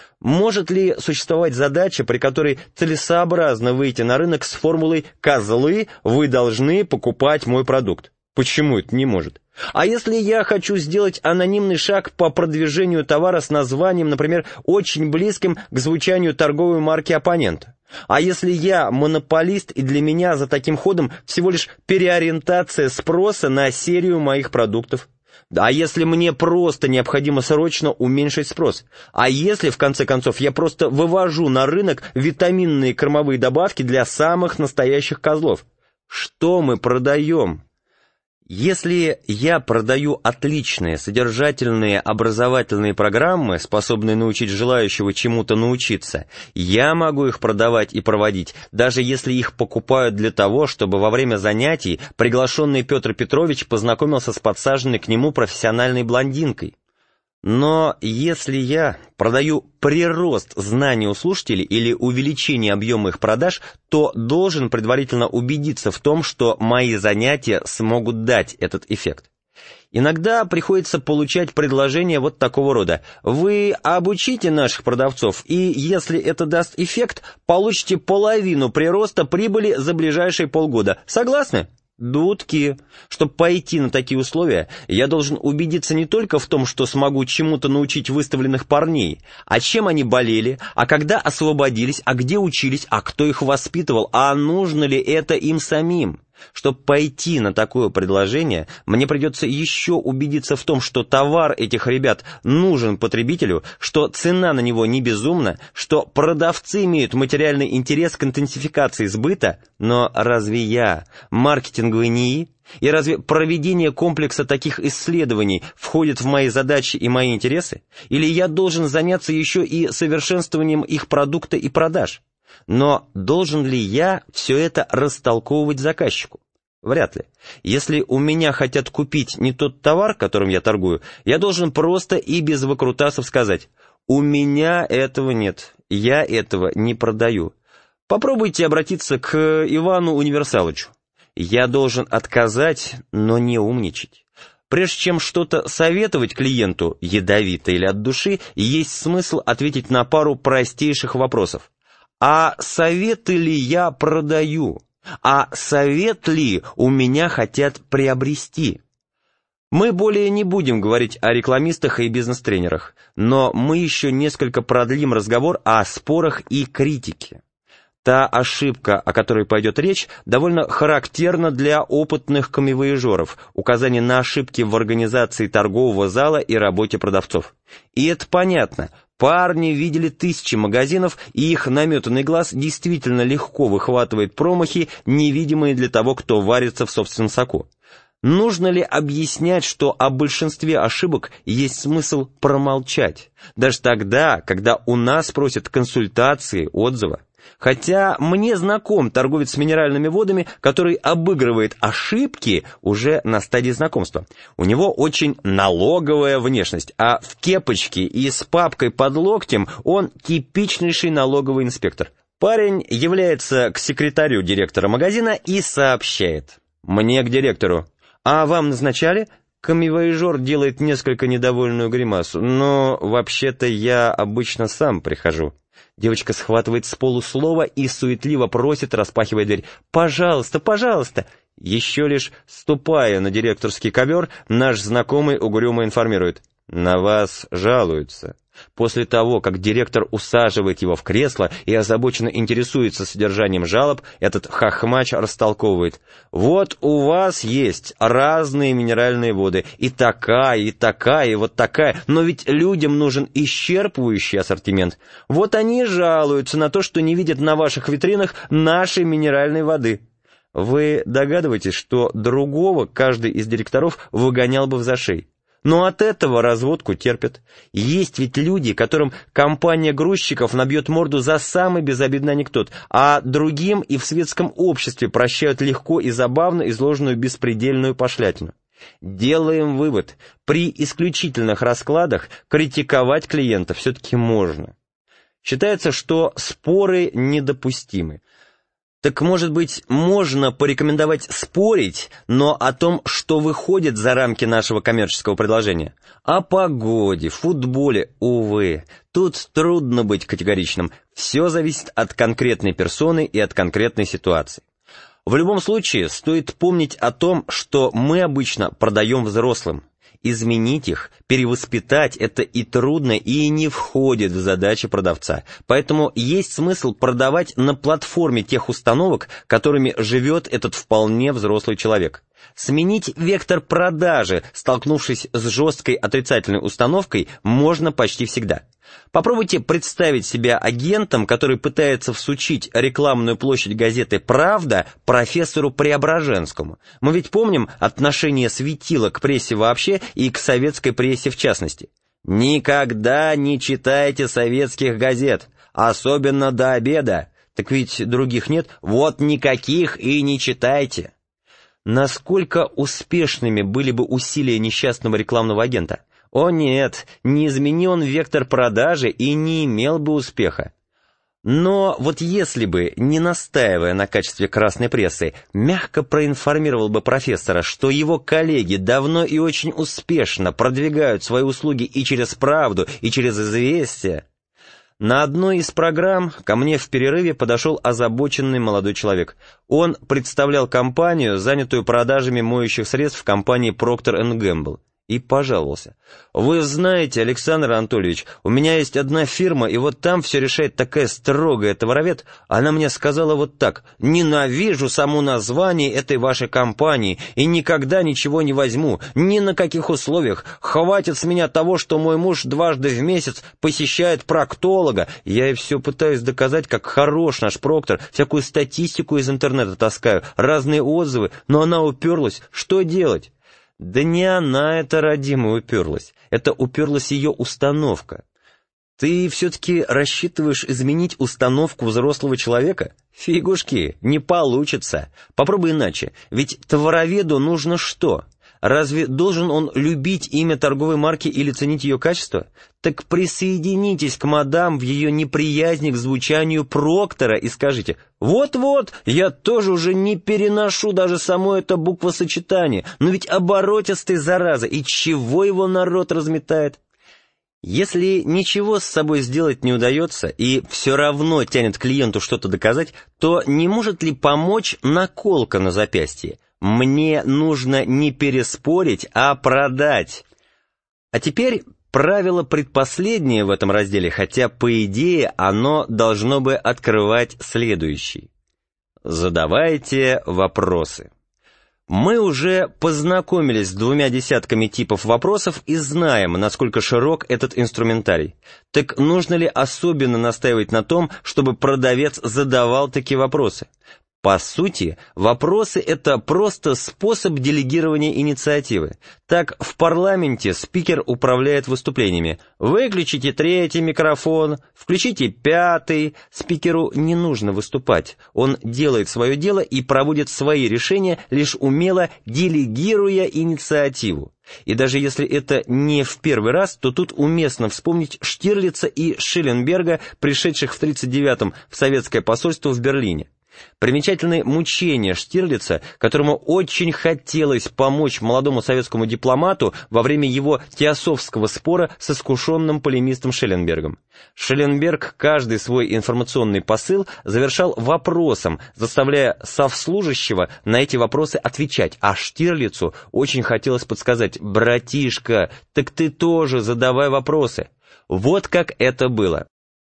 Может ли существовать задача, при которой целесообразно выйти на рынок с формулой «козлы, вы должны покупать мой продукт»? Почему это не может? А если я хочу сделать анонимный шаг по продвижению товара с названием, например, очень близким к звучанию торговой марки оппонента? А если я монополист, и для меня за таким ходом всего лишь переориентация спроса на серию моих продуктов? А если мне просто необходимо срочно уменьшить спрос? А если, в конце концов, я просто вывожу на рынок витаминные кормовые добавки для самых настоящих козлов? Что мы продаем? Если я продаю отличные, содержательные, образовательные программы, способные научить желающего чему-то научиться, я могу их продавать и проводить, даже если их покупают для того, чтобы во время занятий приглашенный Петр Петрович познакомился с подсаженной к нему профессиональной блондинкой. Но если я продаю прирост знаний у слушателей или увеличение объема их продаж, то должен предварительно убедиться в том, что мои занятия смогут дать этот эффект. Иногда приходится получать предложения вот такого рода. Вы обучите наших продавцов, и если это даст эффект, получите половину прироста прибыли за ближайшие полгода. Согласны? Дудки. Чтобы пойти на такие условия, я должен убедиться не только в том, что смогу чему-то научить выставленных парней, а чем они болели, а когда освободились, а где учились, а кто их воспитывал, а нужно ли это им самим. Чтобы пойти на такое предложение, мне придется еще убедиться в том, что товар этих ребят нужен потребителю, что цена на него не безумна, что продавцы имеют материальный интерес к интенсификации сбыта. Но разве я маркетинговый НИИ? И разве проведение комплекса таких исследований входит в мои задачи и мои интересы? Или я должен заняться еще и совершенствованием их продукта и продаж? Но должен ли я все это растолковывать заказчику? Вряд ли. Если у меня хотят купить не тот товар, которым я торгую, я должен просто и без выкрутасов сказать: «У меня этого нет, я этого не продаю». Попробуйте обратиться к Ивану Универсалычу. Я должен отказать, но не умничать. Прежде чем что-то советовать клиенту, ядовито или от души, есть смысл ответить на пару простейших вопросов. А советы ли я продаю? А совет ли у меня хотят приобрести? Мы более не будем говорить о рекламистах и бизнес-тренерах, но мы еще несколько продлим разговор о спорах и критике. Та ошибка, о которой пойдет речь, довольно характерна для опытных коммивояжеров, указание на ошибки в организации торгового зала и работе продавцов. И это понятно. Парни видели тысячи магазинов, и их наметанный глаз действительно легко выхватывает промахи, невидимые для того, кто варится в собственном соку. Нужно ли объяснять, что о большинстве ошибок есть смысл промолчать, даже тогда, когда у нас просят консультации, отзывы? Хотя мне знаком торговец минеральными водами, который обыгрывает ошибки уже на стадии знакомства. У него очень налоговая внешность, а в кепочке и с папкой под локтем он типичнейший налоговый инспектор. Парень является к секретарю директора магазина и сообщает: «Мне к директору». «А вам назначали?» Коммивояжер делает несколько недовольную гримасу. «Но вообще-то я обычно сам прихожу». Девочка схватывает с полу слово и суетливо просит, распахивая дверь: «Пожалуйста, пожалуйста!» Еще лишь ступая на директорский ковер, наш знакомый угрюмо информирует: «На вас жалуются». После того, как директор усаживает его в кресло и озабоченно интересуется содержанием жалоб, этот хохмач растолковывает: «Вот у вас есть разные минеральные воды, и такая, и вот такая, но ведь людям нужен исчерпывающий ассортимент. Вот они и жалуются на то, что не видят на ваших витринах нашей минеральной воды». Вы догадываетесь, что другого каждый из директоров выгонял бы в зашей? Но от этого разводку терпят. Есть ведь люди, которым компания грузчиков набьет морду за самый безобидный анекдот, а другим и в светском обществе прощают легко и забавно изложенную беспредельную пошлятину. Делаем вывод: при исключительных раскладах критиковать клиента все-таки можно. Считается, что споры недопустимы. Так, может быть, можно порекомендовать спорить, но о том, что выходит за рамки нашего коммерческого предложения? О погоде, футболе, увы, тут трудно быть категоричным. Все зависит от конкретной персоны и от конкретной ситуации. В любом случае, стоит помнить о том, что мы обычно продаем взрослым. Изменить их, перевоспитать — это и трудно, и не входит в задачи продавца. Поэтому есть смысл продавать на платформе тех установок, которыми живет этот вполне взрослый человек. Сменить вектор продажи, столкнувшись с жесткой отрицательной установкой, можно почти всегда. Попробуйте представить себя агентом, который пытается всучить рекламную площадь газеты «Правда» профессору Преображенскому. Мы ведь помним отношение светила к прессе вообще и к советской прессе в частности. «Никогда не читайте советских газет, особенно до обеда». Так ведь других нет, вот никаких и не читайте. Насколько успешными были бы усилия несчастного рекламного агента? О нет, не измени он вектор продажи и не имел бы успеха. Но вот если бы, не настаивая на качестве красной прессы, мягко проинформировал бы профессора, что его коллеги давно и очень успешно продвигают свои услуги и через «Правду», и через «Известия». На одной из программ ко мне в перерыве подошел озабоченный молодой человек. Он представлял компанию, занятую продажами моющих средств в компании Procter & Gamble. И пожаловался. «Вы знаете, Александр Анатольевич, у меня есть одна фирма, и вот там все решает такая строгая товаровед. Она мне сказала вот так: ненавижу само название этой вашей компании и никогда ничего не возьму, ни на каких условиях. Хватит с меня того, что мой муж дважды в месяц посещает проктолога. Я ей все пытаюсь доказать, как хорош наш Проктор, всякую статистику из интернета таскаю, разные отзывы, но она уперлась. Что делать?» Да не она это, родимая, уперлась. Это уперлась ее установка. Ты все-таки рассчитываешь изменить установку взрослого человека? Фигушки, не получится. Попробуй иначе. Ведь товароведу нужно что? Разве должен он любить имя торговой марки или ценить ее качество? Так присоединитесь к мадам в ее неприязни к звучанию Проктора и скажите: «Вот-вот, я тоже уже не переношу даже само это буквосочетание, но ведь оборотистый, зараза, и чего его народ разметает?» Если ничего с собой сделать не удается и все равно тянет клиенту что-то доказать, то не может ли помочь наколка на запястье? Мне нужно не переспорить, а продать. А теперь правило предпоследнее в этом разделе, хотя по идее оно должно бы открывать следующий. Задавайте вопросы. Мы уже познакомились с 2 десятками типов вопросов и знаем, насколько широк этот инструментарий. Так нужно ли особенно настаивать на том, чтобы продавец задавал такие вопросы? По сути, вопросы — это просто способ делегирования инициативы. Так, в парламенте спикер управляет выступлениями. Выключите 3-й микрофон, включите 5-й. Спикеру не нужно выступать. Он делает свое дело и проводит свои решения, лишь умело делегируя инициативу. И даже если это не в первый раз, то тут уместно вспомнить Штирлица и Шелленберга, пришедших в 1939-м в советское посольство в Берлине. Примечательны мучения Штирлица, которому очень хотелось помочь молодому советскому дипломату во время его теософского спора с искушенным полемистом Шелленбергом. Шелленберг каждый свой информационный посыл завершал вопросом, заставляя совслужащего на эти вопросы отвечать, а Штирлицу очень хотелось подсказать: «Братишка, так ты тоже задавай вопросы». Вот как это было.